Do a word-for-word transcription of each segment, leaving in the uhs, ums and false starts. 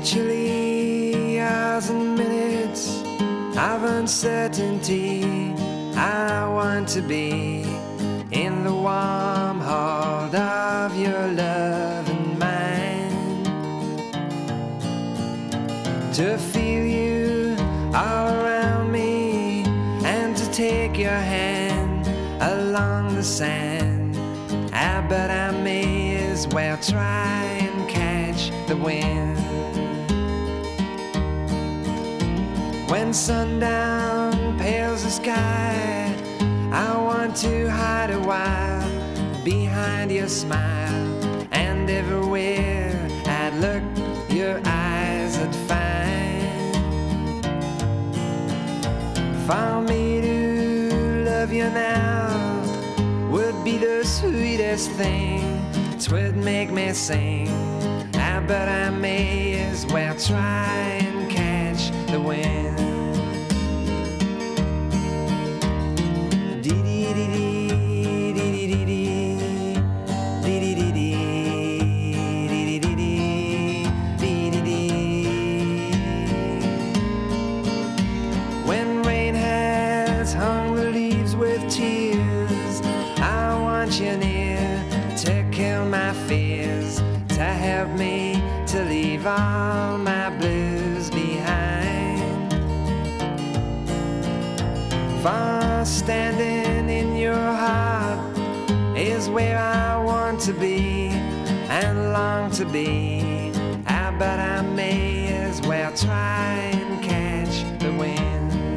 Literally hours and minutes of uncertainty. I want to be in the warm hold of your love and mine, to feel you all around me and to take your hand along the sand. Ah, but I may as well try and catch the wind. When sundown pales the sky, I want to hide a while behind your smile, and everywhere I'd look, your eyes I'd find. For me to love you now would be the sweetest thing. It would make me sing. Ah, but I may as well try and catch the wind. When rain has hung the leaves with tears, I want you near to kill my fears, to help me to leave all my blues behind. For standing in your heart is where I want to be and long to be. Ah, but I may as well try and catch the wind.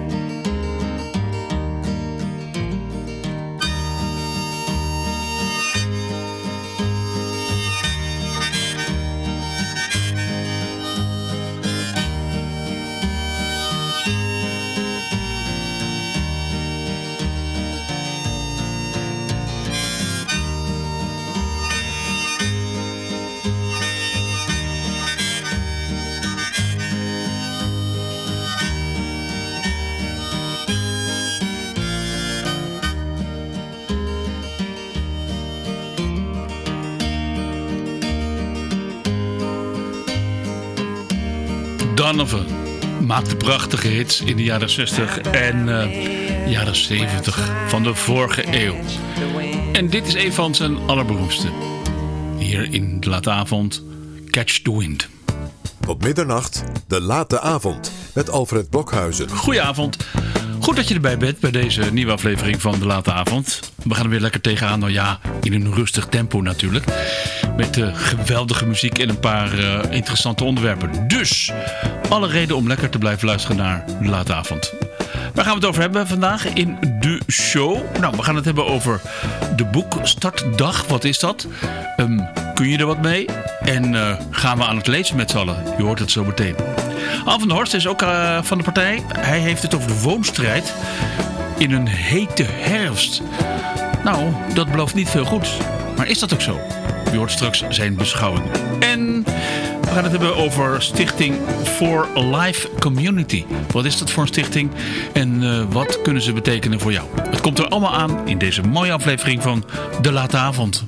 Donovan maakte prachtige hits in de jaren zestig en uh, jaren zeventig van de vorige eeuw. En dit is een van zijn allerberoemdste. Hier in de late avond, Catch the Wind. Tot middernacht, de late avond met Alfred Blokhuizen. Goedenavond. Goed dat je erbij bent bij deze nieuwe aflevering van de late avond. We gaan er weer lekker tegenaan, nou ja, in een rustig tempo natuurlijk. Met uh, geweldige muziek en een paar uh, interessante onderwerpen. Dus, alle reden om lekker te blijven luisteren naar de late avond. Waar gaan we het over hebben vandaag in de show? Nou, we gaan het hebben over de boekstartdag. Wat is dat? Um, kun je er wat mee? En uh, gaan we aan het lezen met z'n allen? Je hoort het zo meteen. Al van der Horst is ook uh, van de partij. Hij heeft het over de woonstrijd in een hete herfst. Nou, dat belooft niet veel goeds. Maar is dat ook zo? Je hoort straks zijn beschouwing. En we gaan het hebben over Stichting For Life Community. Wat is dat voor een stichting? En uh, wat kunnen ze betekenen voor jou? Het komt er allemaal aan in deze mooie aflevering van De Late Avond.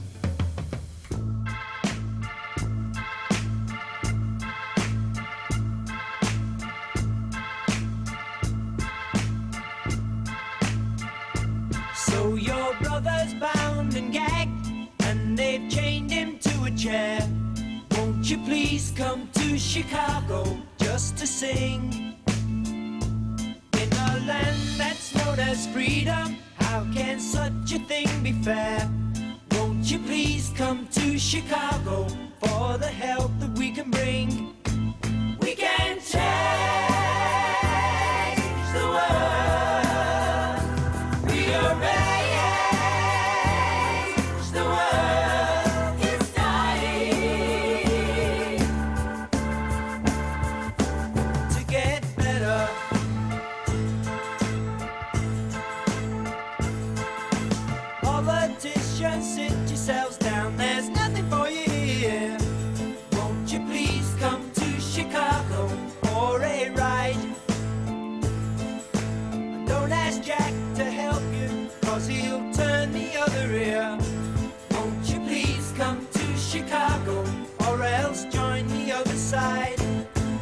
So your brother's bound and gagged, and they've chained him to a chair. Won't you please come to Chicago just to sing? In a land that's known as freedom, how can such a thing be fair? Won't you please come to Chicago for the help that we can bring? We can change the world. We are ready. Sit yourselves down, there's nothing for you here. Won't you please come to Chicago for a ride? And don't ask Jack to help you, cause he'll turn the other ear. Won't you please come to Chicago, or else join the other side?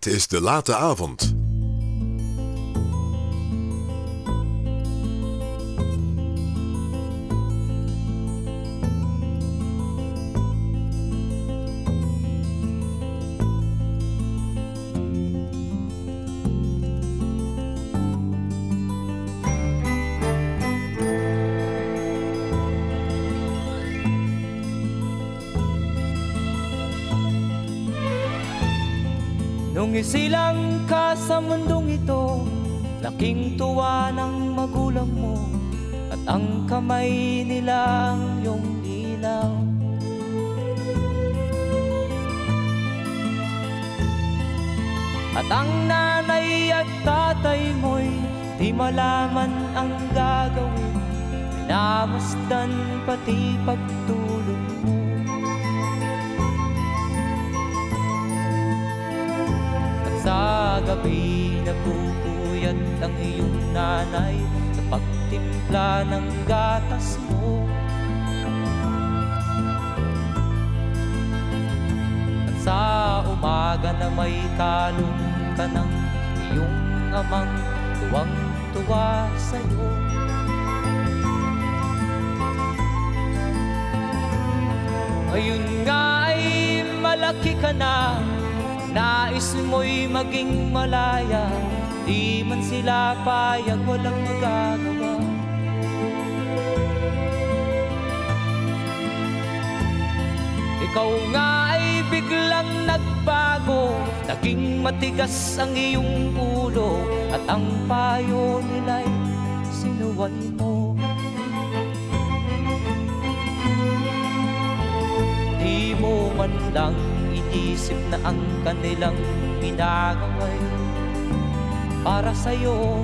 Dit is De Late Avond. Nung isilang ka sa mundong ito, laking tuwa ng magulang mo, at ang kamay nila ang iyong ilaw. At ang nanay at tatay mo'y di malaman ang gagawin, minamasdan pati pagtulog mo. Sa gabi nagpupuyat ang iyong nanay sa pagtimpla ng gatas mo. At sa umaga na may kalong ka ng iyong amang tuwang-tuwa sa'yo. Ngayon nga ay malaki ka na, nais mo'y maging malaya, di man sila payag, walang magagawa. Ikaw nga ay biglang nagbago, naging matigas ang iyong ulo, at ang payo nila'y sinuway mo. Di mo man lang isip na ang kanilang ginagaway para sa'yo.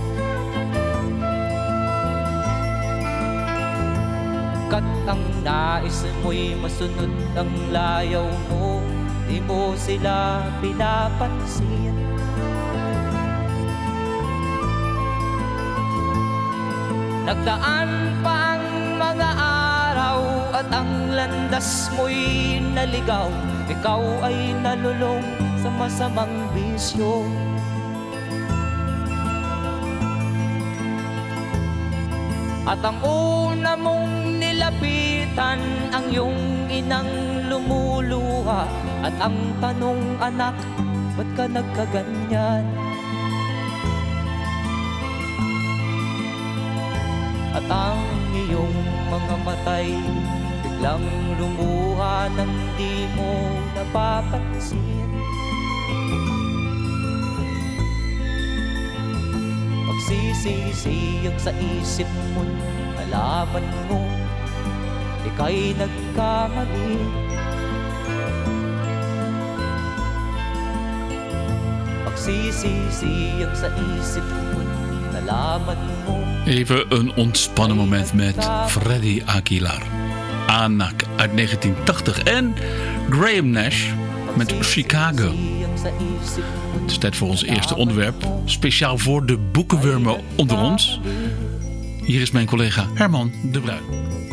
Kat ang nais mo'y masunod ang layaw mo, di mo sila pinapansin. Nagdaan pa ang mga araw at ang landas mo'y naligaw, ikaw ay nalulong sa masamang bisyo. At ang una mong nilapitan, ang iyong inang lumuluha, at ang tanong, anak, ba't ka nagkaganyan? At ang iyong mga matay biglang lumuha nang di mo napapansin. Magsisisiyag sa isip mo, nalaman mo ika'y nagkamali. Magsisisiyag sa isip mo, nalaman mo. Even een ontspannen moment met Freddie Aguilar. Anak uit negentien tachtig en Graham Nash met Chicago. Het is tijd voor ons eerste onderwerp. Speciaal voor de boekenwurmen onder ons. Hier is mijn collega Herman de Bruin.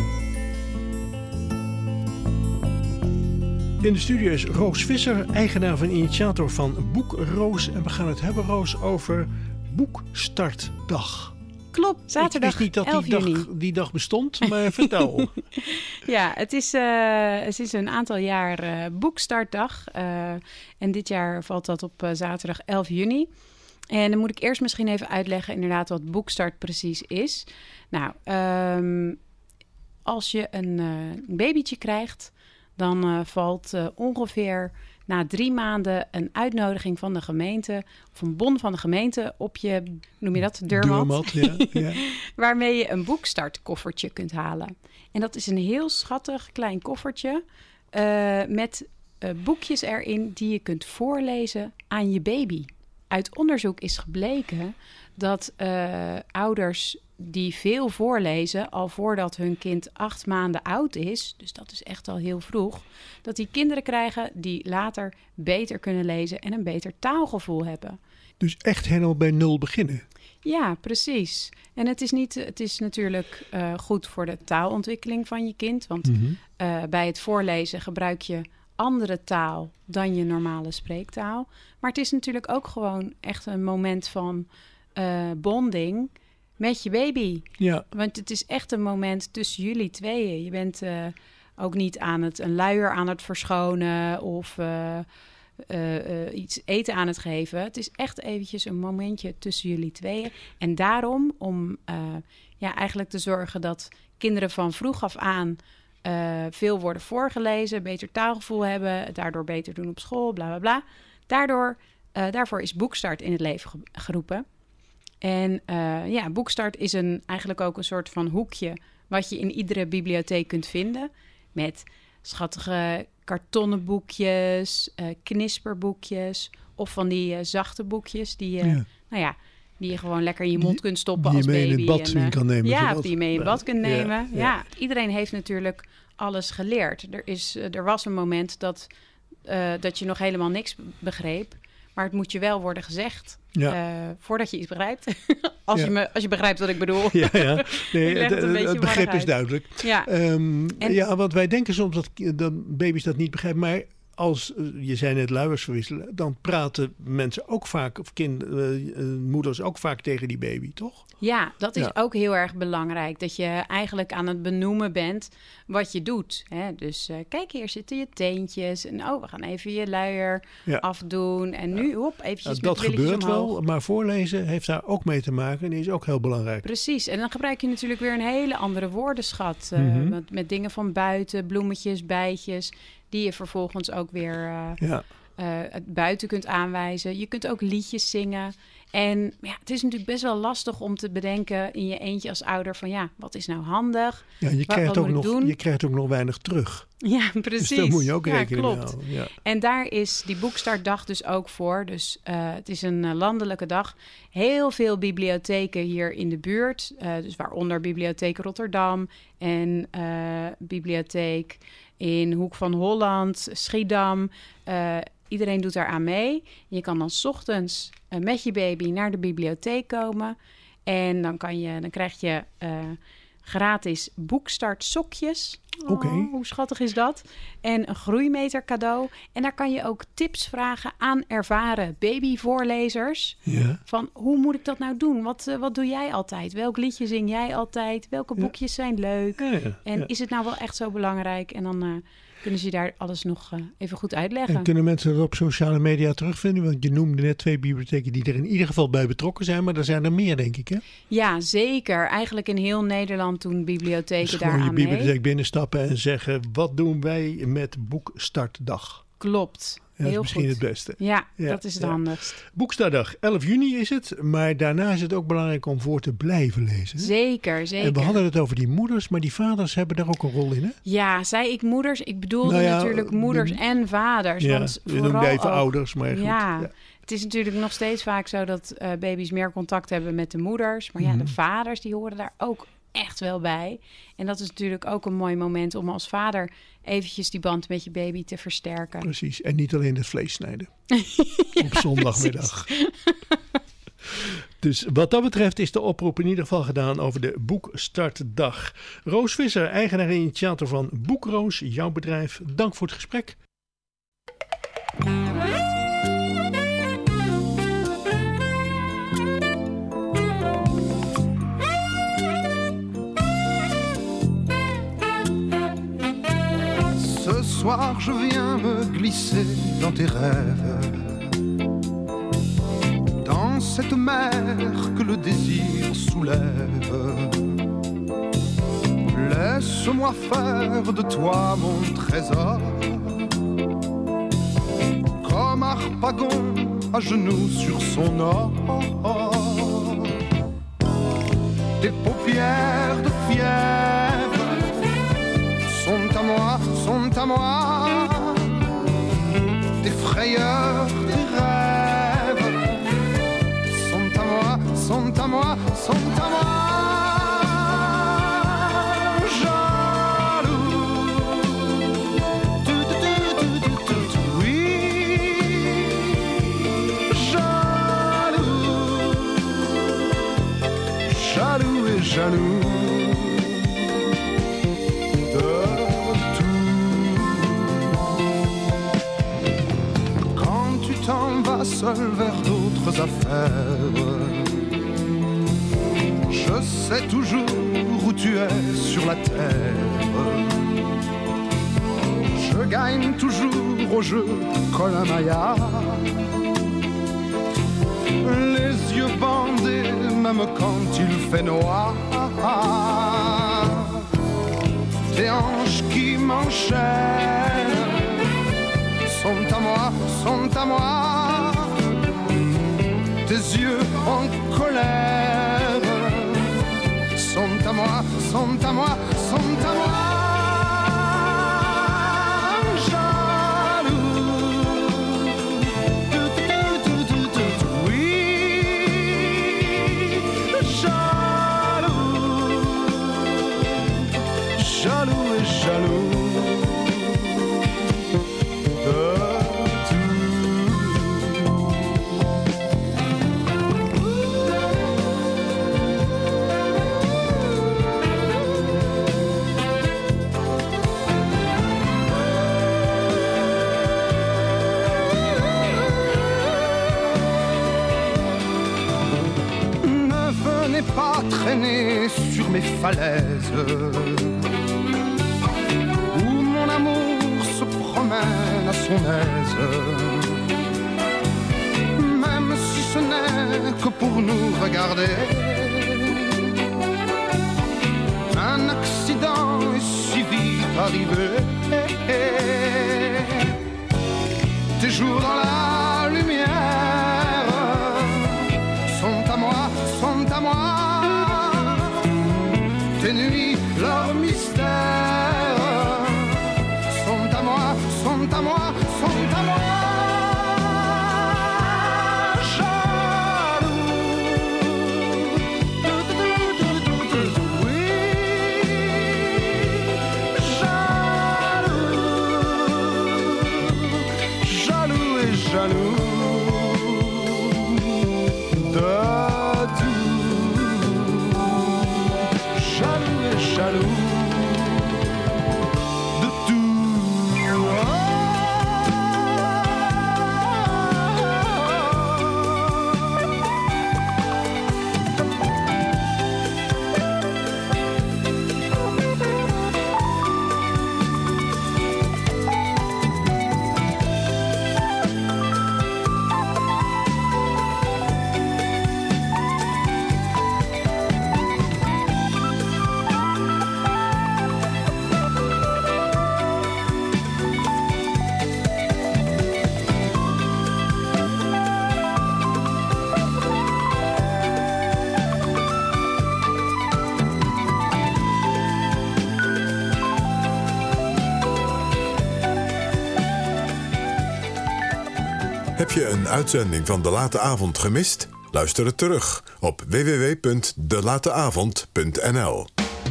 In de studio is Roos Visser, eigenaar en initiator van Boek Roos. En we gaan het hebben, Roos, over Boekstartdag. Klopt, zaterdag Ik wist niet dat die elf juni. dag, die dag bestond, maar vertel. Ja, het is, uh, het is een aantal jaar uh, Boekstartdag. Uh, en dit jaar valt dat op uh, zaterdag elf juni. En dan moet ik eerst misschien even uitleggen inderdaad wat Boekstart precies is. Nou, um, als je een uh, babytje krijgt, dan uh, valt uh, ongeveer na drie maanden een uitnodiging van de gemeente of een bon van de gemeente op je, noem je dat, deurmat? Deurmat, ja, ja. Waarmee je een boekstartkoffertje kunt halen. En dat is een heel schattig klein koffertje uh, met uh, boekjes erin die je kunt voorlezen aan je baby. Uit onderzoek is gebleken dat uh, ouders die veel voorlezen al voordat hun kind acht maanden oud is, dus dat is echt al heel vroeg, dat die kinderen krijgen die later beter kunnen lezen en een beter taalgevoel hebben. Dus echt helemaal bij nul beginnen. Ja, precies. En het is, niet, het is natuurlijk uh, goed voor de taalontwikkeling van je kind, want mm-hmm. uh, bij het voorlezen gebruik je andere taal dan je normale spreektaal. Maar het is natuurlijk ook gewoon echt een moment van uh, bonding met je baby. Ja. Want het is echt een moment tussen jullie tweeën. Je bent uh, ook niet aan het een luier aan het verschonen of uh, uh, uh, iets eten aan het geven. Het is echt eventjes een momentje tussen jullie tweeën. En daarom om uh, ja, eigenlijk te zorgen dat kinderen van vroeg af aan uh, veel worden voorgelezen, beter taalgevoel hebben, het daardoor beter doen op school, bla bla bla. Daardoor, uh, daarvoor is Boekstart in het leven ge- geroepen. En uh, ja, Boekstart is een, eigenlijk ook een soort van hoekje wat je in iedere bibliotheek kunt vinden. Met schattige kartonnen boekjes, uh, knisperboekjes of van die uh, zachte boekjes die je, ja. Nou ja, die je gewoon lekker in je mond die, kunt stoppen die als je mee baby. in het bad en, uh, kan nemen. Ja, zodat, of die je mee in het bad kunt nemen. Ja, ja. ja, iedereen heeft natuurlijk alles geleerd. Er, is, uh, er was een moment dat, uh, dat je nog helemaal niks begreep. Maar het moet je wel worden gezegd ja. uh, voordat je iets begrijpt. als, ja. je me, als je begrijpt wat ik bedoel. Ja, ja. Nee, het, het, het, het begrip is duidelijk. Ja. Um, en, ja, want wij denken soms dat, dat baby's dat niet begrijpen. Maar als, je zei net luiers verwisselen, dan praten mensen ook vaak, of kind, uh, moeders ook vaak tegen die baby, toch? Ja, dat is ja. ook heel erg belangrijk. Dat je eigenlijk aan het benoemen bent wat je doet. Hè? Dus uh, kijk, hier zitten je teentjes. En oh, we gaan even je luier ja. afdoen. En nu, hop, eventjes ja, met dat gebeurt omhoog. wel, maar voorlezen heeft daar ook mee te maken. En is ook heel belangrijk. Precies. En dan gebruik je natuurlijk weer een hele andere woordenschat. Uh, mm-hmm. met, met dingen van buiten, bloemetjes, bijtjes, die je vervolgens ook weer uh, ja. uh, het buiten kunt aanwijzen. Je kunt ook liedjes zingen. En ja, het is natuurlijk best wel lastig om te bedenken in je eentje als ouder van ja, wat is nou handig? Ja, je, wat, krijgt wat ook nog, doen? je krijgt ook nog weinig terug. Ja, precies. Dus daar moet je ook ja, rekening klopt. mee houden. Ja. En daar is die Boekstartdag dus ook voor. Dus uh, het is een uh, landelijke dag. Heel veel bibliotheken hier in de buurt. Uh, dus waaronder Bibliotheek Rotterdam en uh, Bibliotheek in Hoek van Holland, Schiedam. Uh, Iedereen doet daar aan mee. Je kan dan 's ochtends uh, met je baby naar de bibliotheek komen. En dan, kan je, dan krijg je uh, gratis Boekstart sokjes. Oké. Okay. Oh, hoe schattig is dat? En een groeimeter cadeau. En daar kan je ook tips vragen aan ervaren babyvoorlezers. Ja. Van hoe moet ik dat nou doen? Wat, uh, wat doe jij altijd? Welk liedje zing jij altijd? Welke boekjes ja. zijn leuk? Ja, ja, en ja. is het nou wel echt zo belangrijk? En dan... Uh, kunnen ze je daar alles nog uh, even goed uitleggen. En kunnen mensen dat op sociale media terugvinden? Want je noemde net twee bibliotheken die er in ieder geval bij betrokken zijn. Maar er zijn er meer, denk ik, hè? Ja, zeker. Eigenlijk in heel Nederland doen bibliotheken dus daar aan mee. Gewoon je bibliotheek binnenstappen en zeggen... wat doen wij met Boekstartdag? Klopt. Ja, dat is heel misschien goed. het beste. Ja, ja dat is het ja. handigst. Boekstartdag, elf juni is het. Maar daarna is het ook belangrijk om voor te blijven lezen. Hè? Zeker, zeker. En we hadden het over die moeders, maar die vaders hebben daar ook een rol in, hè? Ja, zei ik moeders? Ik bedoelde nou ja, natuurlijk moeders de, en vaders. Ja, want je noemde even ook, ouders, maar goed. Ja, ja, het is natuurlijk nog steeds vaak zo dat uh, baby's meer contact hebben met de moeders. Maar ja, mm-hmm. de vaders die horen daar ook echt wel bij. En dat is natuurlijk ook een mooi moment om als vader eventjes die band met je baby te versterken. Precies, en niet alleen het vlees snijden. ja, op zondagmiddag. Dus wat dat betreft is de oproep in ieder geval gedaan over de Boekstartdag. Roos Visser, eigenaar en initiator van Boekroos, jouw bedrijf. Dank voor het gesprek. Ce soir je viens me glisser dans tes rêves, dans cette mer que le désir soulève. Laisse-moi faire de toi mon trésor, comme Harpagon à genoux sur son or. Tes paupières de fièvre sont à moi, sont à moi. Tes frayeurs, tes rêves sont à moi, sont à moi, sont à moi. Jaloux de tout. seul vers d'autres affaires. Je sais toujours où tu es sur la terre. Je gagne toujours au jeu Colin-Maillard. Les yeux bandés même quand il fait noir. Tes hanches qui m'enchaînent sont à moi, sont à moi. Tes yeux en colère sont à moi, sont à moi, sont à moi. Pas traîner sur mes falaises où mon amour se promène à son aise, même si ce n'est que pour nous regarder. Un accident est si vite arrivé. Tes jours dans la lumière sont à moi, sont à moi. Tes nuits, leur mystère sont à moi, sont à moi, sont à moi. Heb je een uitzending van De Late Avond gemist? Luister het terug op w w w punt de late avond punt n l.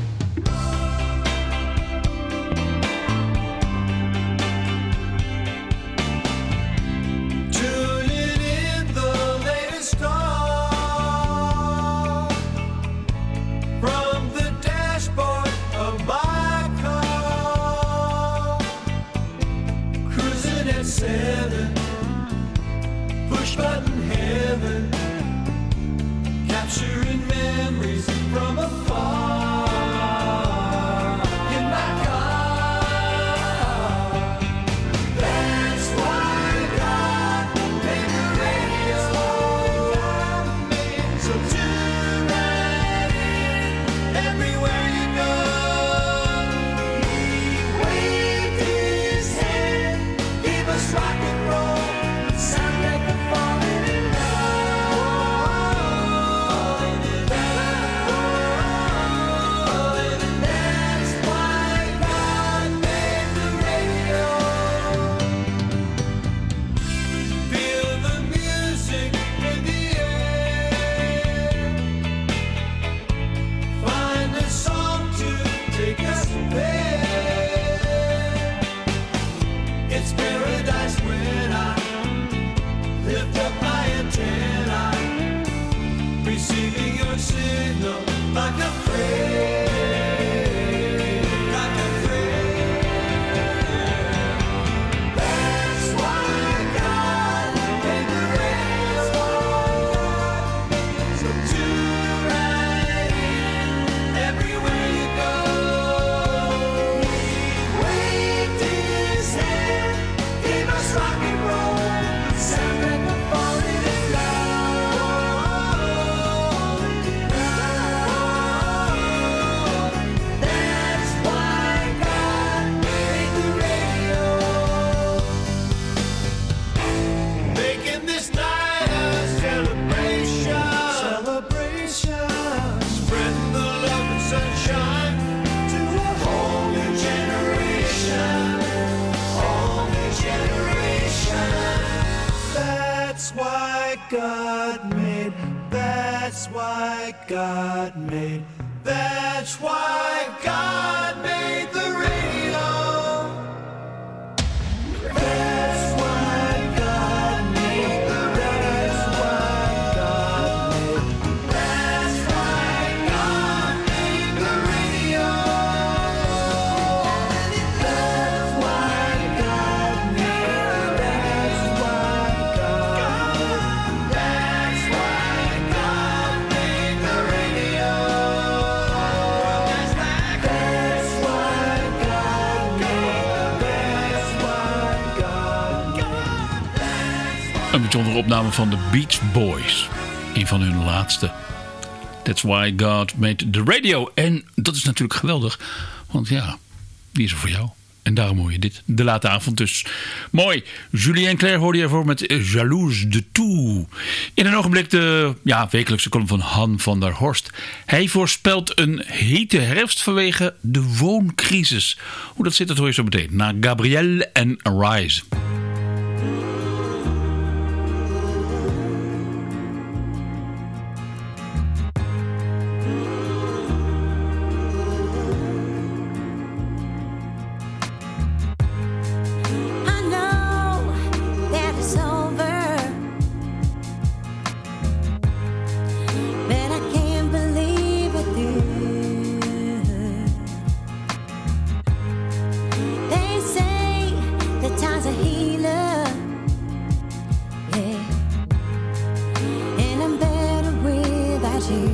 Capturing memories from afar. God made, that's why God made, that's why God made the radio. That's why God made the radio. That's why God made the radio. That's why God made, that's why God, that's why God made the radio. That's why God made, that's why God. Een bijzondere opname van de Beach Boys. Een van hun laatste. That's why God made the radio. En dat is natuurlijk geweldig. Want ja, die is er voor jou. En daarom hoor je dit. De late avond dus. Mooi. Julien Clerc hoorde je ervoor met Jalouse de Tout. In een ogenblik de ja, wekelijkse column van Han van der Horst. Hij voorspelt een hete herfst vanwege de wooncrisis. Hoe dat zit, dat hoor je zo meteen. Na Gabrielle en Arise. I know that it's over, but I can't believe it through. They say that time's a healer, yeah, and I'm better without you.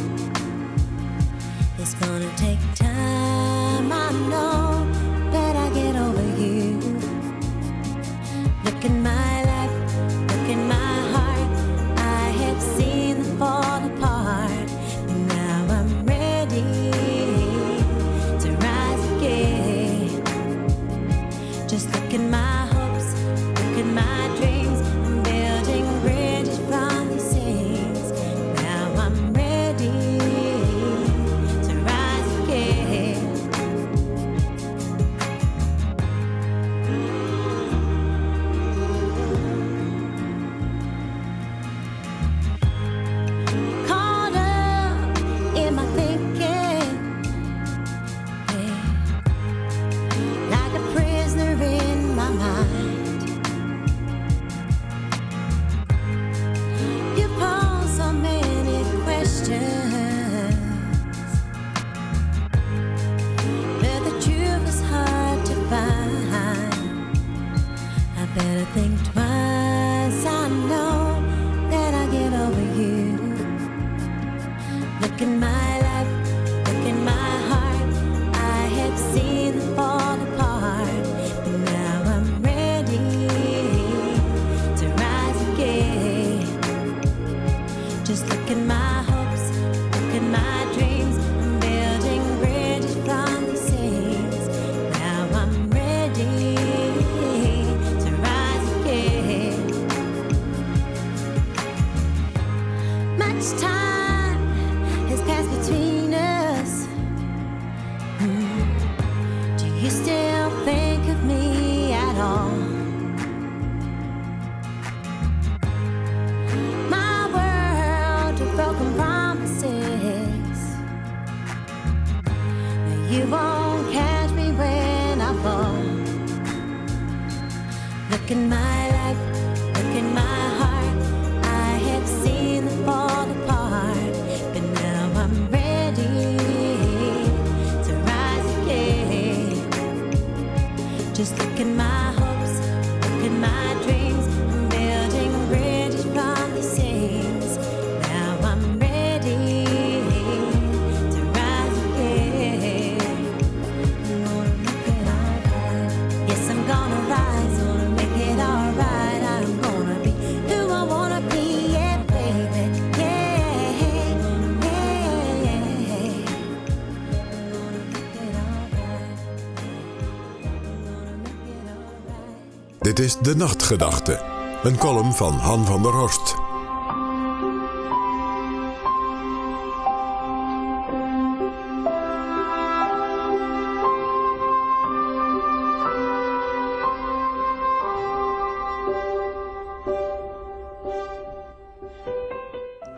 It's gonna take time, I know, but I get over you. Look in my life, look in my heart. I have seen them fall apart, but now I'm ready to rise again. Just look in my hopes, look in my dreams. I'm building bridges from these things. Now I'm ready to rise again. Caught up in my thinking, yeah, like a prisoner in my mind. You pose so many questions, but the truth is hard to find. I better think twice, I know that I get over you. Look in my life, look in my heart. I have seen them fall apart, but now I'm ready to rise again. Just look in my hopes, look in my dreams. I'm building bridges from these things. Now I'm ready to rise again. Much time has passed between us. Mm. Do you still think of me at all? My world of broken promises. You won't catch me when I fall. Look in my life, look in my heart. I have seen them fall apart, but now I'm ready to rise again. Just look in my hopes, look in my dreams. I'm building bridges from these things. Now I'm ready to rise again. I'm gonna make it alright. Yes, I'm gonna rise, gonna make it alright. I'm gonna be who I wanna be, yeah, baby, yeah, yeah, yeah. I'm gonna make it alright. I'm gonna make it alright. Dit is De Nachtgedachte, een column van Han van der Horst.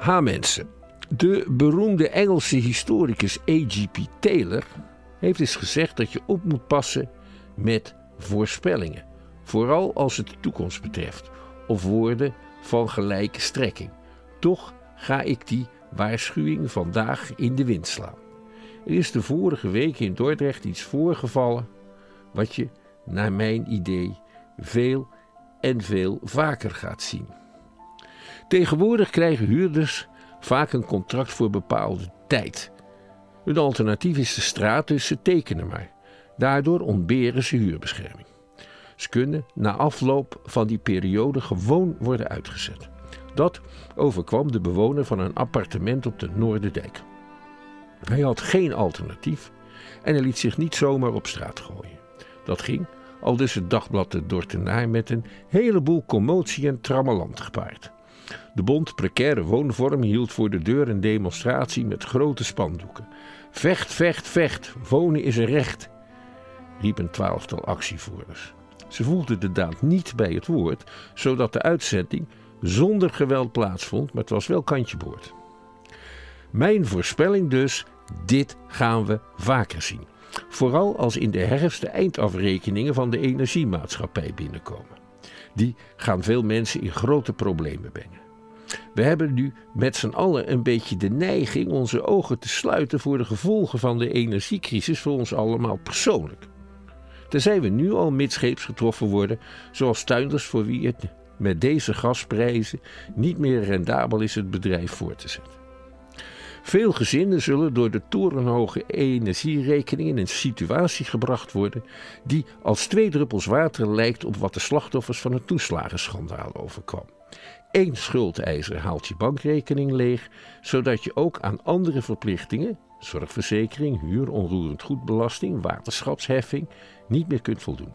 Ha mensen, de beroemde Engelse historicus A G P Taylor heeft eens gezegd dat je op moet passen met voorspellingen. Vooral als het de toekomst betreft, of woorden van gelijke strekking. Toch ga ik die waarschuwing vandaag in de wind slaan. Er is de vorige week in Dordrecht iets voorgevallen wat je, naar mijn idee, veel en veel vaker gaat zien. Tegenwoordig krijgen huurders vaak een contract voor bepaalde tijd. Een alternatief is de straat, dus ze tekenen maar. Daardoor ontberen ze huurbescherming. Ze kunnen na afloop van die periode gewoon worden uitgezet. Dat overkwam de bewoner van een appartement op de Noorderdijk. Hij had geen alternatief en hij liet zich niet zomaar op straat gooien. Dat ging, aldus het dagblad de Dordtenaar, met een heleboel commotie en trammeland gepaard. De bond Precaire Woonvorm hield voor de deur een demonstratie met grote spandoeken. Vecht, vecht, vecht, wonen is een recht, riep een twaalftal actievoerders. Ze voegden de daad niet bij het woord, zodat de uitzetting zonder geweld plaatsvond, maar het was wel kantje boord. Mijn voorspelling dus, dit gaan we vaker zien. Vooral als in de herfst de eindafrekeningen van de energiemaatschappij binnenkomen. Die gaan veel mensen in grote problemen brengen. We hebben nu met z'n allen een beetje de neiging onze ogen te sluiten voor de gevolgen van de energiecrisis voor ons allemaal persoonlijk. Tenzij we nu al midscheeps getroffen worden, zoals tuinders voor wie het met deze gasprijzen niet meer rendabel is het bedrijf voor te zetten. Veel gezinnen zullen door de torenhoge energierekening in een situatie gebracht worden die als twee druppels water lijkt op wat de slachtoffers van het toeslagenschandaal overkwam. Eén schuldeiser haalt je bankrekening leeg, zodat je ook aan andere verplichtingen, zorgverzekering, huur, onroerend goedbelasting, waterschapsheffing, niet meer kunt voldoen.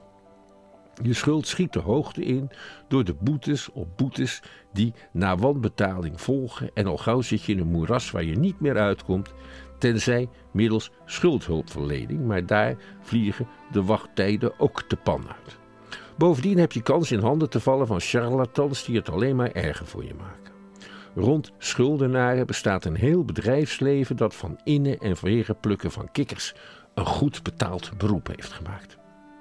Je schuld schiet de hoogte in door de boetes op boetes die na wanbetaling volgen en al gauw zit je in een moeras waar je niet meer uitkomt, tenzij middels schuldhulpverlening, maar daar vliegen de wachttijden ook de pan uit. Bovendien heb je kans in handen te vallen van charlatans die het alleen maar erger voor je maken. Rond schuldenaren bestaat een heel bedrijfsleven dat van innen en veren plukken van kikkers een goed betaald beroep heeft gemaakt.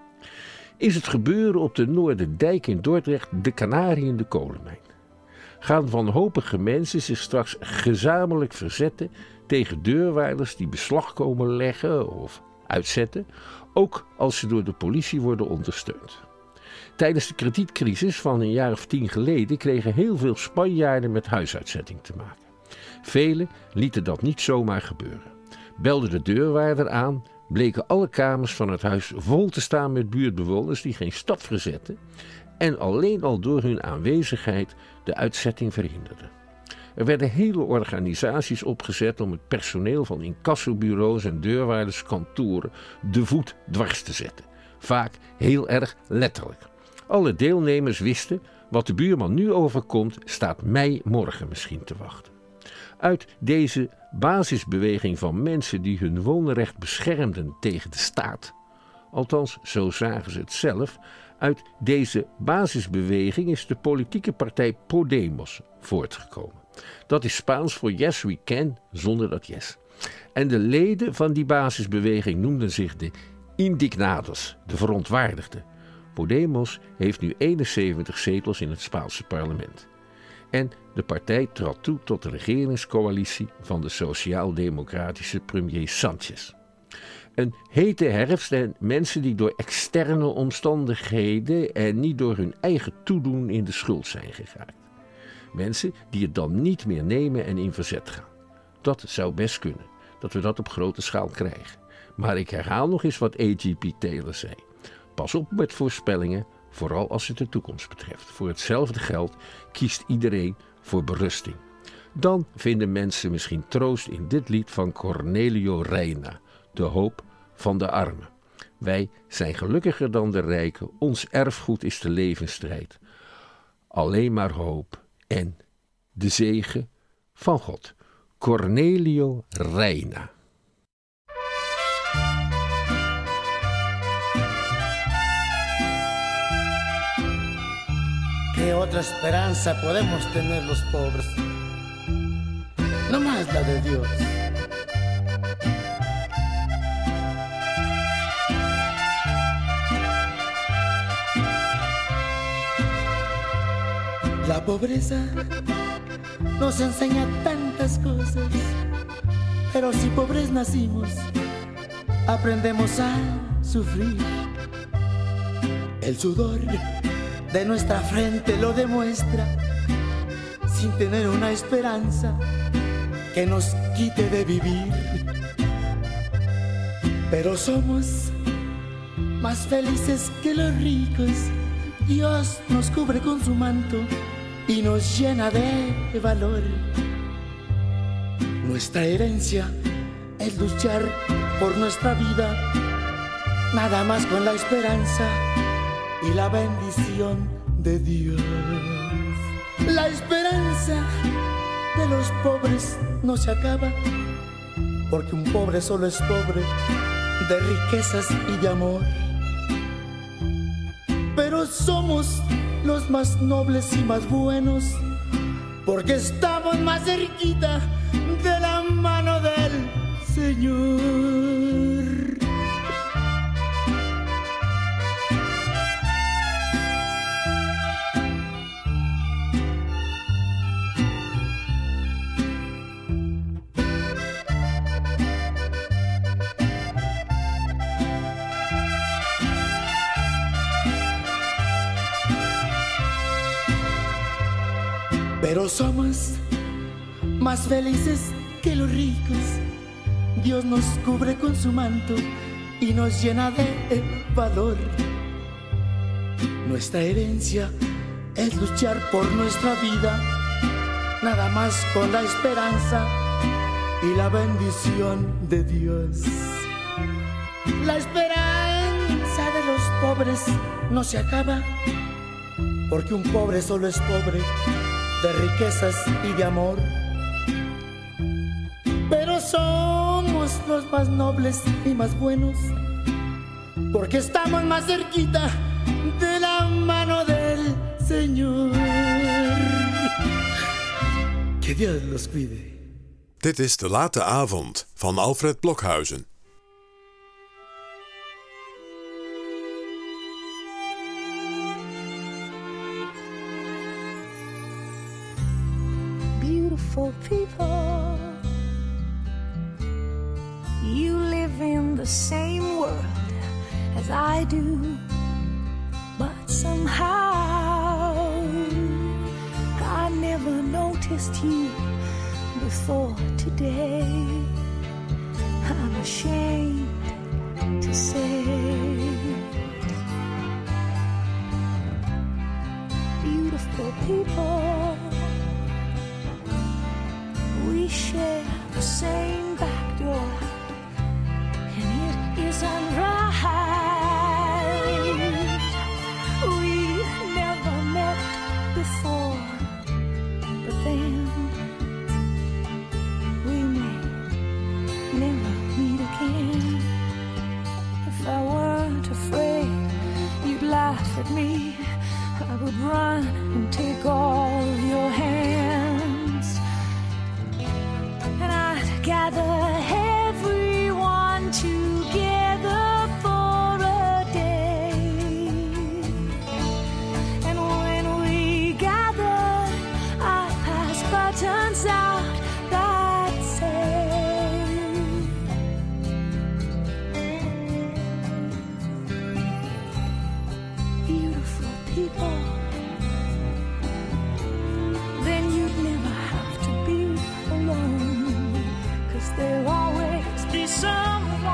Is het gebeuren op de Noorderdijk in Dordrecht de kanarie in de kolenmijn? Gaan wanhopige mensen zich straks gezamenlijk verzetten tegen deurwaarders die beslag komen leggen of uitzetten, ook als ze door de politie worden ondersteund? Tijdens de kredietcrisis van een jaar of tien geleden kregen heel veel Spanjaarden met huisuitzetting te maken. Velen lieten dat niet zomaar gebeuren. Belden de deurwaarder aan, bleken alle kamers van het huis vol te staan met buurtbewoners die geen stap verzetten en alleen al door hun aanwezigheid de uitzetting verhinderden. Er werden hele organisaties opgezet om het personeel van incassobureaus en deurwaarderskantoren de voet dwars te zetten. Vaak heel erg letterlijk. Alle deelnemers wisten, wat de buurman nu overkomt, staat mij morgen misschien te wachten. Uit deze basisbeweging van mensen die hun woonrecht beschermden tegen de staat, althans zo zagen ze het zelf, uit deze basisbeweging is de politieke partij Podemos voortgekomen. Dat is Spaans voor Yes We Can, zonder dat yes. En de leden van die basisbeweging noemden zich de Indignados, de verontwaardigden. Podemos heeft nu eenenzeventig zetels in het Spaanse parlement. En de partij trad toe tot de regeringscoalitie van de sociaal-democratische premier Sánchez. Een hete herfst en mensen die door externe omstandigheden en niet door hun eigen toedoen in de schuld zijn geraakt. Mensen die het dan niet meer nemen en in verzet gaan. Dat zou best kunnen, dat we dat op grote schaal krijgen. Maar ik herhaal nog eens wat A G P Taylor zei. Pas op met voorspellingen, vooral als het de toekomst betreft. Voor hetzelfde geld kiest iedereen voor berusting. Dan vinden mensen misschien troost in dit lied van Cornelio Reina, de hoop van de armen. Wij zijn gelukkiger dan de rijken, ons erfgoed is de levensstrijd. Alleen maar hoop en de zegen van God. Cornelio Reina. ¿Qué otra esperanza podemos tener los pobres? no más la de Dios. La pobreza nos enseña tantas cosas, pero si pobres nacimos, aprendemos a sufrir. El sudor de nuestra frente lo demuestra, sin tener una esperanza que nos quite de vivir. Pero somos más felices que los ricos. Dios nos cubre con su manto y nos llena de valor. Nuestra herencia es luchar por nuestra vida, nada más con la esperanza y la bendición de Dios. La esperanza de los pobres no se acaba, porque un pobre solo es pobre de riquezas y de amor. Pero somos los más nobles y más buenos, porque estamos más cerquita de la mano del Señor. Pero somos más felices que los ricos. Dios nos cubre con su manto y nos llena de valor. Nuestra herencia es luchar por nuestra vida, nada más con la esperanza y la bendición de Dios. La esperanza de los pobres no se acaba, porque un pobre solo es pobre de riquezas y de amor. Pero somos los más nobles y más buenos, porque estamos más cerquita de la mano del Señor. Que Dios los cuide. Dit is De Late Avond van Alfred Blokhuizen. Beautiful people, you live in the same world as I do, but somehow I never noticed you before today. I'm ashamed to say, beautiful people, we share the same back door, and it isn't right. We never met before, but then we may never meet again. If I weren't afraid you'd laugh at me, I would run and take all your hands, and I'd gather everyone together for a day. And when we gathered, I'd pass buttons out that say, beautiful people, then you'd never have to be alone, 'cause there'll always be someone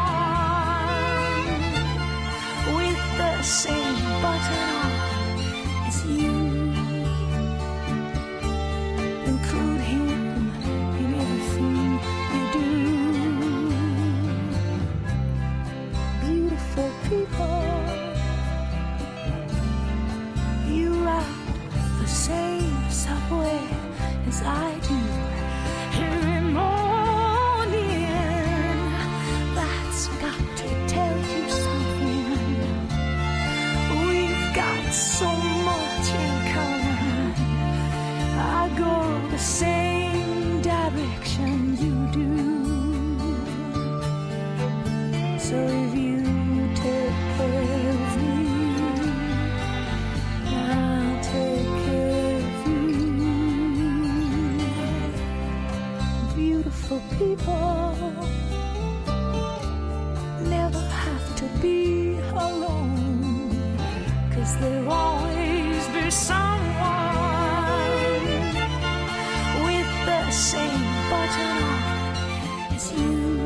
with the same button on as you. Include him in everything you do. Beautiful people, you ride the same subway as I do. Every morning, that's got to tell you something. We've got Cause there'll always be someone with the same button on as you.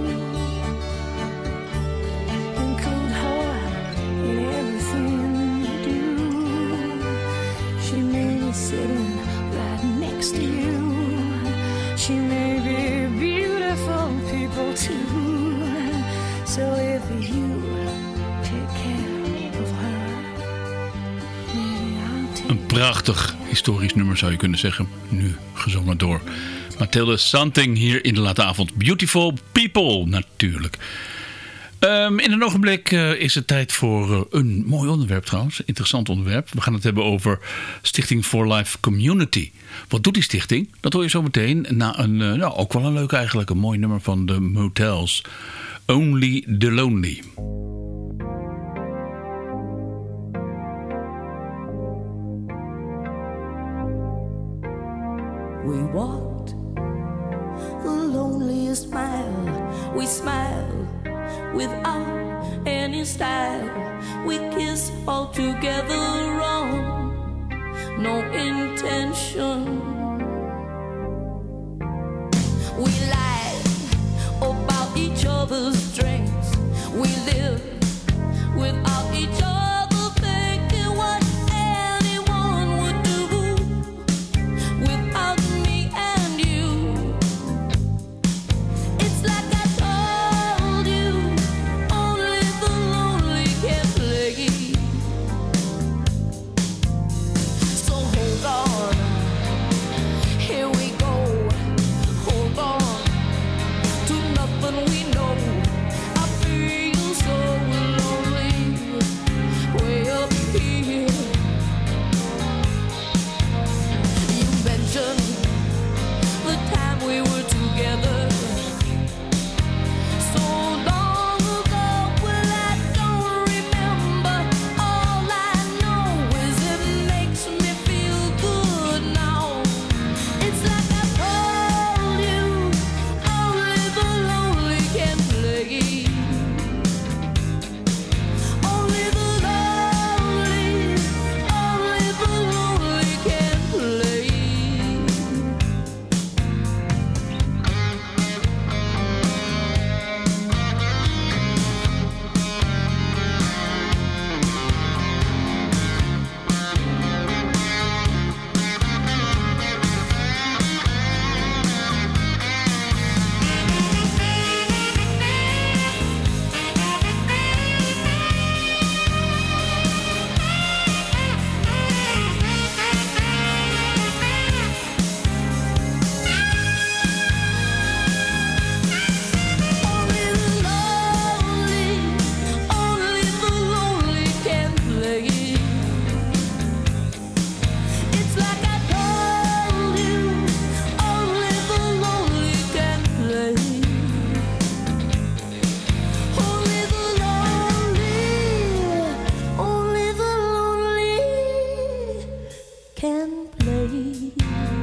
Include her in everything you do. She may be sitting right next to you. She may be beautiful people too. So if you take care of her, maybe I'll take. Een prachtig historisch nummer zou je kunnen zeggen. Nu gezongen door Mathilde Santing hier in de late avond. Beautiful People natuurlijk. Um, in een ogenblik uh, is het tijd voor uh, een mooi onderwerp trouwens. Interessant onderwerp. We gaan het hebben over Stichting for Life Community. Wat doet die stichting? Dat hoor je zo meteen na een, uh, nou ook wel een leuk eigenlijk, een mooi nummer van de Motels. Only the Lonely. We walked the loneliest mile. We smiled without any style. We kissed all together wrong. No intention. We lied about each other's strengths. We lived without each other thinking what anyone would do without me and you. It's like I told you, only the lonely can play. So hold on, here we go. Hold on to nothing we know. I feel so lonely way up here. You mentioned the time we were together so long ago. Well, I don't remember. All I know is it makes me feel good now. It's like I told you, only the lonely can play. Only the lonely, only the lonely can play. Only the lonely, only the lonely can play. It's like I told you, only the lonely can play. Only the lonely, only the lonely can play.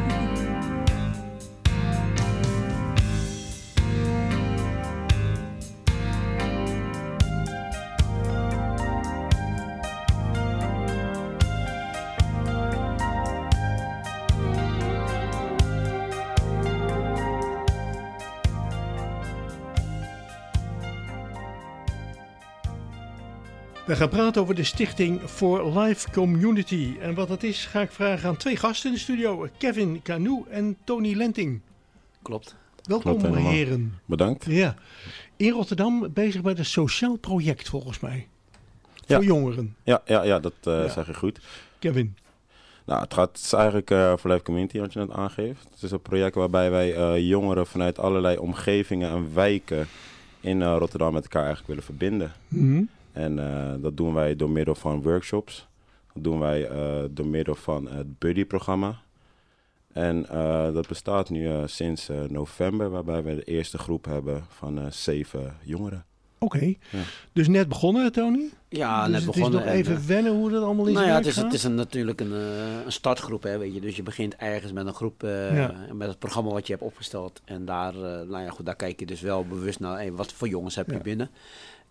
We gaan praten over de Stichting for Life Community. En wat dat is, ga ik vragen aan twee gasten in de studio. Kevin Canu en Tony Lenting. Klopt. Welkom, Klopt helemaal. heren. Bedankt. Ja. In Rotterdam bezig met een sociaal project, volgens mij. Ja. Voor jongeren. Ja, ja, ja dat uh, Ja. zeg je goed. Kevin. Nou, het gaat het is eigenlijk uh, voor Life Community, wat je net aangeeft. Het is een project waarbij wij uh, jongeren vanuit allerlei omgevingen en wijken in uh, Rotterdam met elkaar eigenlijk willen verbinden. Mhm. En uh, dat doen wij door middel van workshops. Dat doen wij uh, door middel van het Buddy-programma. En uh, dat bestaat nu uh, sinds uh, november, waarbij we de eerste groep hebben van uh, zeven jongeren. Oké. Ja. Dus net begonnen, Tony? Ja, dus net het begonnen. is nog en, even uh, wennen hoe dat allemaal in Nou zijn ja, werk het is, gaat? het is een, natuurlijk een, uh, een startgroep, hè, weet je. Dus je begint ergens met een groep, uh, Ja. met het programma wat je hebt opgesteld. En daar, uh, nou ja, goed, daar kijk je dus wel bewust naar, hey, wat voor jongens heb je Ja. binnen.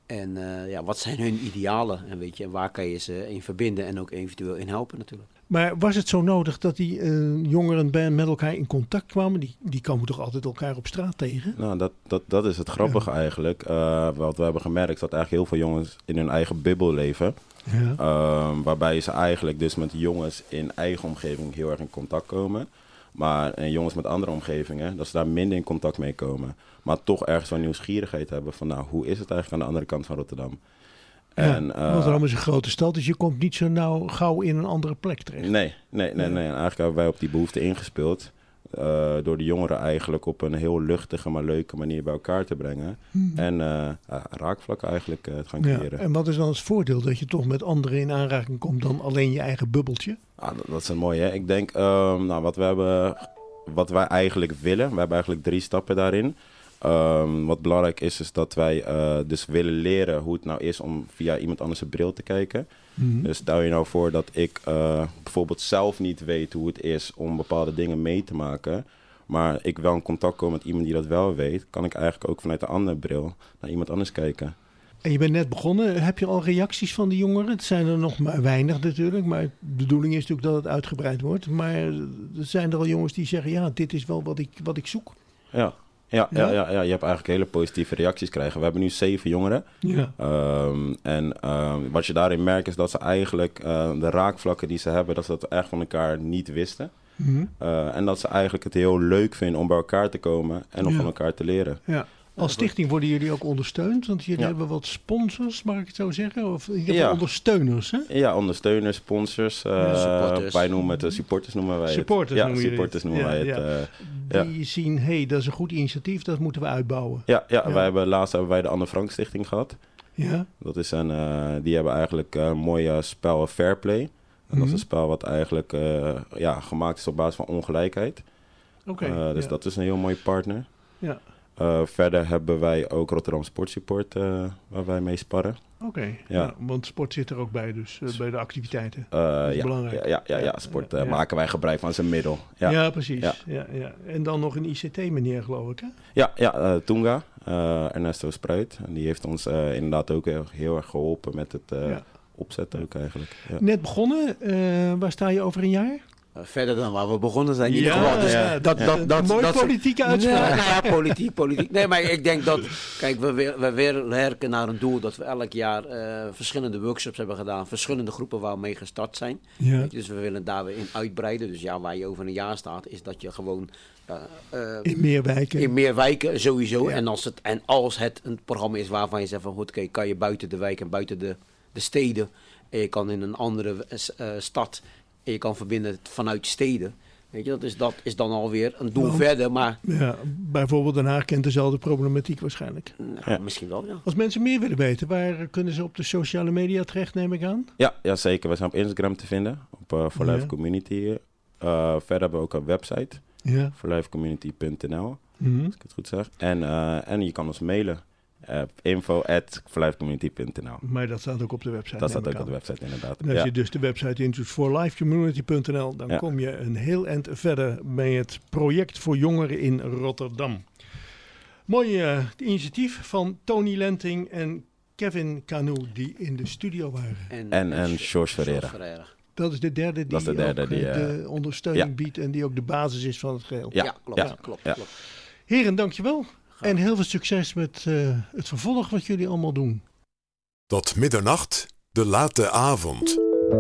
En uh, ja, wat zijn hun idealen? En weet je, en waar kan je ze in verbinden en ook eventueel in helpen natuurlijk. Maar was het zo nodig dat die uh, jongeren bij, met elkaar in contact kwamen? Die, die komen toch altijd elkaar op straat tegen? Nou, dat, dat, dat is het grappige ja. eigenlijk. Uh, wat we hebben gemerkt dat eigenlijk heel veel jongens in hun eigen bubbel leven. Ja. Uh, waarbij ze eigenlijk dus met jongens in eigen omgeving heel erg in contact komen. Maar en jongens met andere omgevingen, dat ze daar minder in contact mee komen. Maar toch ergens wel nieuwsgierigheid hebben van, nou, hoe is het eigenlijk aan de andere kant van Rotterdam? En, ja, Rotterdam is een grote stad, dus je komt niet zo nauw gauw in een andere plek terecht. Nee, nee, nee, nee. En eigenlijk hebben wij op die behoefte ingespeeld. Uh, door de jongeren eigenlijk op een heel luchtige, maar leuke manier bij elkaar te brengen. Hmm. En uh, uh, raakvlakken eigenlijk uh, te gaan creëren. Ja, en wat is dan het voordeel dat je toch met anderen in aanraking komt dan alleen je eigen bubbeltje? Ah, dat, dat is een mooie, hè. Ik denk, uh, nou, wat we hebben, wat wij eigenlijk willen, we hebben eigenlijk drie stappen daarin. Um, wat belangrijk is, is dat wij uh, dus willen leren hoe het nou is om via iemand anders een bril te kijken. Mm-hmm. Dus stel je nou voor dat ik uh, bijvoorbeeld zelf niet weet hoe het is om bepaalde dingen mee te maken, maar ik wel in contact kom met iemand die dat wel weet, kan ik eigenlijk ook vanuit een andere bril naar iemand anders kijken. En je bent net begonnen. Heb je al reacties van de jongeren? Het zijn er nog maar weinig natuurlijk, maar de bedoeling is natuurlijk dat het uitgebreid wordt. Maar er zijn er al jongens die zeggen, ja, dit is wel wat ik, wat ik zoek. Ja. Ja, ja? Ja, ja, ja, je hebt eigenlijk hele positieve reacties krijgen. We hebben nu zeven jongeren. Ja. Um, en um, wat je daarin merkt is dat ze eigenlijk uh, de raakvlakken die ze hebben, dat ze dat echt van elkaar niet wisten. Mm-hmm. Uh, en dat ze eigenlijk het heel leuk vinden om bij elkaar te komen en om ja. van elkaar te leren. Ja. Als stichting worden jullie ook ondersteund? Want jullie ja. hebben wat sponsors, mag ik het zo zeggen? Of jullie ja. hebben ondersteuners, hè? Ja, ondersteuners, sponsors. Uh, ja, supporters. Wij noemen het uh, supporters noemen wij supporters het. Noemen ja, supporters noemen ja, wij ja. het. Uh, Die ja. zien, hé, hey, dat is een goed initiatief, dat moeten we uitbouwen. Ja, ja, ja. Wij hebben, laatst hebben wij de Anne Frank Stichting gehad. Ja. Dat is een, uh, die hebben eigenlijk een mooie spel Fair Play. En mm-hmm. dat is een spel wat eigenlijk uh, ja, gemaakt is op basis van ongelijkheid. Okay, uh, dus ja. dat is een heel mooie partner. Ja. Uh, verder hebben wij ook Rotterdam Sportsupport uh, waar wij mee sparren. Oké, okay, ja. ja, want sport zit er ook bij, dus uh, bij de activiteiten. Uh, dat is ja, belangrijk. Ja, ja, ja, ja. sport uh, ja, ja. maken wij gebruik van zijn middel. Ja, ja precies. Ja. Ja, ja. En dan nog een I C T-meneer, geloof ik, hè? Ja, ja uh, Tunga, uh, Ernesto Spruit. En die heeft ons uh, inderdaad ook heel, heel erg geholpen met het uh, ja. opzetten ook eigenlijk. Ja. Net begonnen, uh, waar sta je over een jaar? Uh, verder dan waar we begonnen zijn. Ja, geval. Dus ja, dat, ja. dat, dat, mooie dat, politieke uitspraak. Nee, nou ja, politiek, politiek. Nee, maar ik denk dat, kijk, we, we werken naar een doel dat we elk jaar uh, verschillende workshops hebben gedaan. Verschillende groepen waar we mee gestart zijn. Ja. Weet je, dus we willen daar weer in uitbreiden. Dus ja, waar je over een jaar staat, is dat je gewoon... Uh, uh, in meer wijken. In meer wijken, sowieso. Ja. En, als het, en als het een programma is waarvan je zegt van, goed, okay, kan je buiten de wijk en buiten de, de steden. En je kan in een andere uh, stad en je kan verbinden vanuit steden. Weet je, dat is, dat is dan alweer een doel nou, verder, maar... Ja, bijvoorbeeld Den Haag kent dezelfde problematiek waarschijnlijk. Nou, ja. Misschien wel, ja. Als mensen meer willen weten, waar kunnen ze op de sociale media terecht, neem ik aan? Ja, ja zeker. We zijn op Instagram te vinden, op uh, For Life ja. Community. Uh, verder hebben we ook een website, ja. for life community punt n l, mm-hmm. als ik het goed zeg. En, uh, en je kan ons mailen. Uh, info at for life community punt n l. Maar dat staat ook op de website. Dat staat ook op de website, inderdaad. En als ja. je dus de website intoetst for life community punt n l, dan ja. kom je een heel eind verder bij het project voor jongeren in Rotterdam. Mooi uh, initiatief van Tony Lenting en Kevin Canu, die in de studio waren. En, en, en George Ferreira. Ferreira. Dat is de derde die de derde ook die, uh, de ondersteuning ja. biedt en die ook de basis is van het geheel. Ja, ja klopt. Ja. klopt, ja. klopt. Heren, dankjewel. En heel veel succes met uh, het vervolg wat jullie allemaal doen. Tot middernacht, de late avond.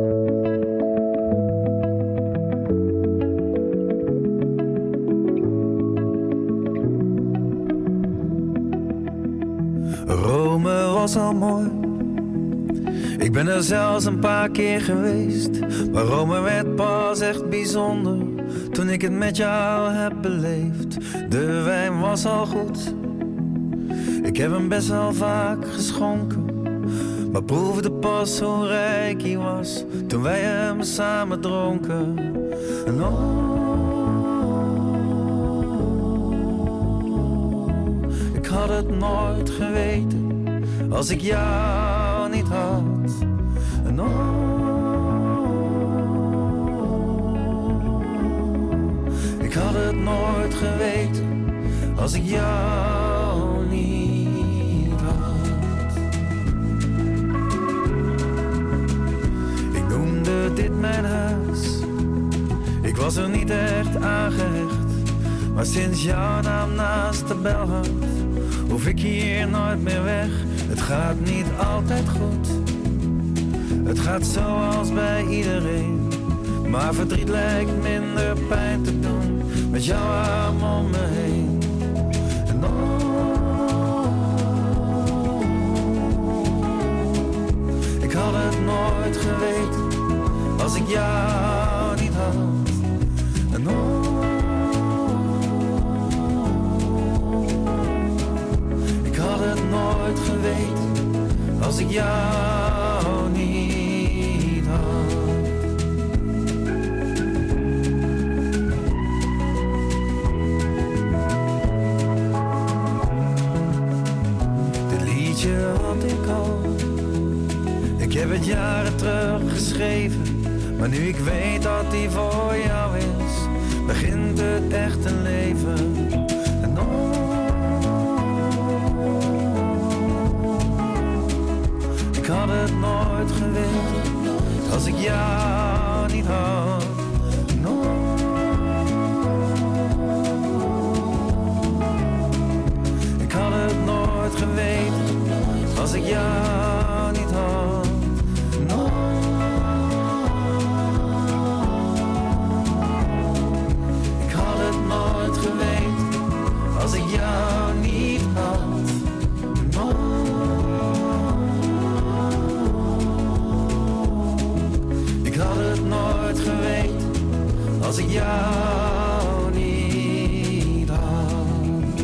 Rome was al mooi. Ik ben er zelfs een paar keer geweest. Maar Rome werd pas echt bijzonder toen ik het met jou heb beleefd. De wijn was al goed. Ik heb hem best wel vaak geschonken. Maar proefde pas hoe rijk hij was toen wij hem samen dronken. En oh, ik had het nooit geweten als ik jou niet had. En oh, ik had het nooit geweten als ik jou niet had. dit mijn huis? Ik was er niet echt aangehecht, maar sinds jouw naam naast de bel hangt, hoef ik hier nooit meer weg. Het gaat niet altijd goed, het gaat zoals bij iedereen, maar verdriet lijkt minder pijn te doen met jouw arm om me heen. En oh, ik had het nooit geweten als ik jou niet had. En oh, ik had het nooit geweten als ik jou niet had. Dit liedje had ik al, ik heb het jaren terug geschreven, maar nu ik weet dat die voor jou is, begint het echte leven. En oh, ik had het nooit geweten als ik jou niet had. No. Ik had het nooit geweten als ik jou niet had. No. Ik had het nooit geweten als ik jou niet had. No. Ik had het nooit geweten als ik jou niet had.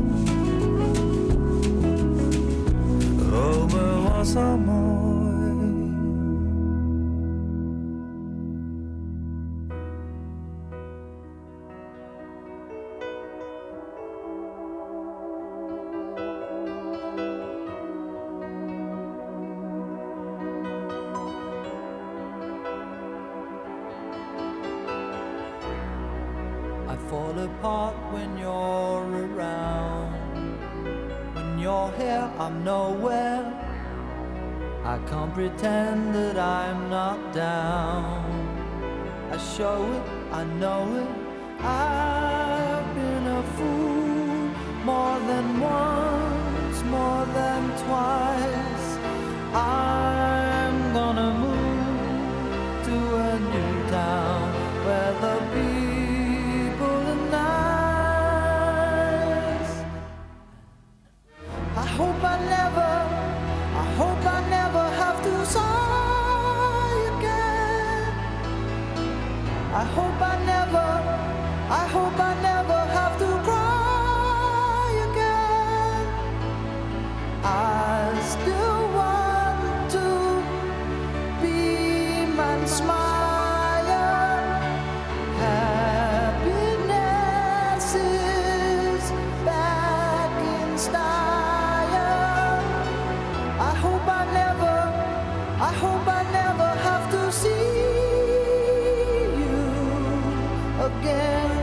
Rome was al mooi. I fall apart when you're around. When you're here, I'm nowhere. I can't pretend that I'm not down. I show it, I know it. I've been a fool more than once, more than twice. I'm gonna move to a new town where the people are nice. I hope I never, I hope I never have to sigh again. I hope I never, I hope I never have to cry again. I still want to beam and smile. Happiness is back in style. I hope I never, I hope I never have to see you again,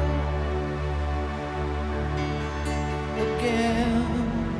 again.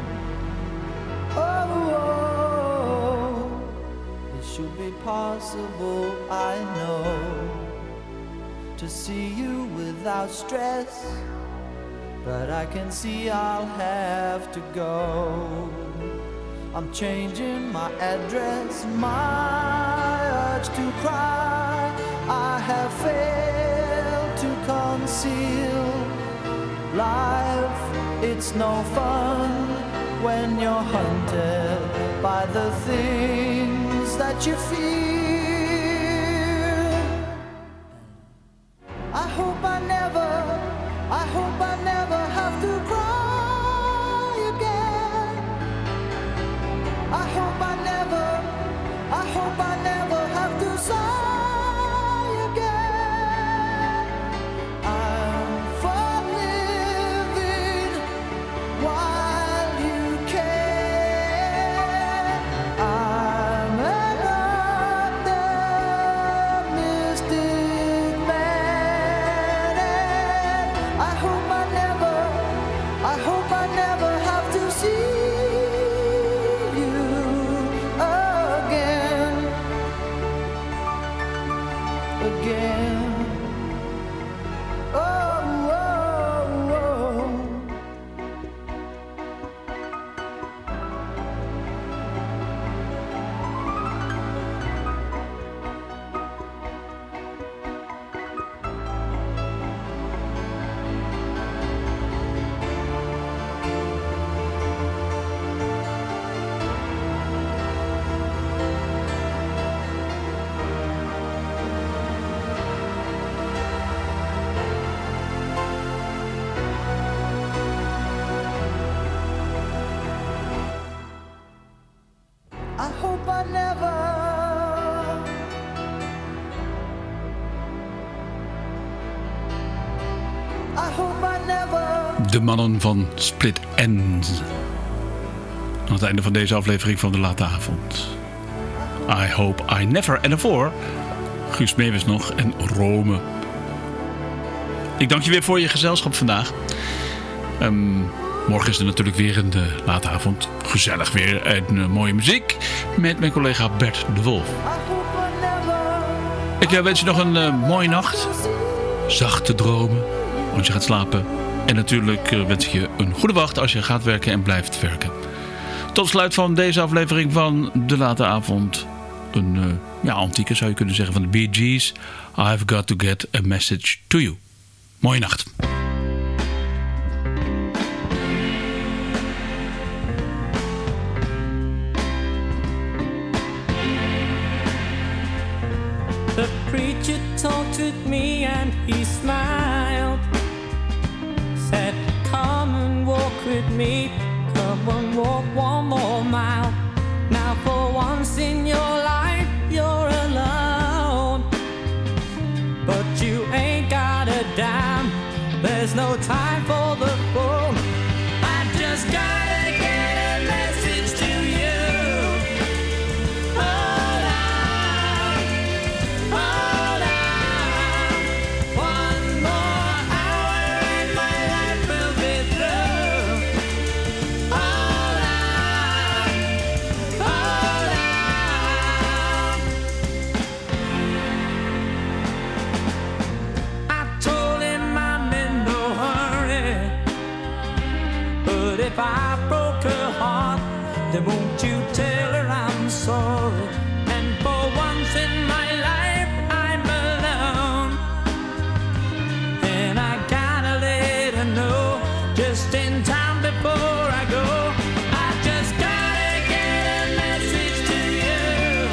Oh, oh, it should be possible, I know, to see you without stress, but I can see I'll have to go. I'm changing my address, my urge to cry I have failed to conceal. Life, it's no fun when you're hunted by the things that you fear. I hope I never, I hope I never have to cry again. I hope I never, I hope I never have to sigh again. I'm for living while you can. I'm an again. Oh, oh, oh. I hope I never I hope I never De mannen van Split Enz. Aan het einde van deze aflevering van de late avond. I hope I never and voor. Guus Meeuwis nog en Rome. Ik dank je weer voor je gezelschap vandaag. Um, morgen is er natuurlijk weer een uh, late avond. Gezellig weer en uh, mooie muziek. Met mijn collega Bert de Wolf. Ik uh, wens je nog een uh, mooie nacht. Zachte dromen als je gaat slapen. En natuurlijk uh, wens ik je een goede wacht als je gaat werken en blijft werken. Tot sluit van deze aflevering van de late avond. Een uh, ja, antieke zou je kunnen zeggen van de Bee Gees. I've got to get a message to you. Mooie nacht. The preacher talked with me and he smiled. Said, come and walk with me. Come and walk one more mile. Now for once in your life you're alone. But you ain't got a dime. There's no time for the phone. I just gotta get a message to you. Hold on, hold on. One more hour and my life will be through. Hold on, hold on. I told him I'm in no hurry, but if I broke her heart, then won't you tell her I'm sorry? And for once in my life I'm alone, and I gotta let her know just in time before I go. I just gotta get a message to you.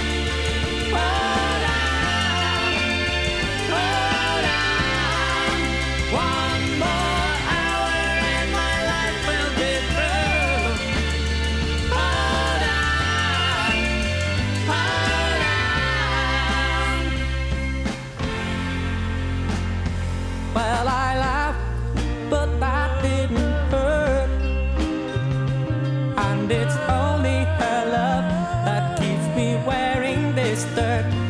Hold on, hold on. One more hour and my life will be through. Hold on, hold on. Well, I laughed, but that didn't hurt. And it's only her love that keeps me wearing this dirt.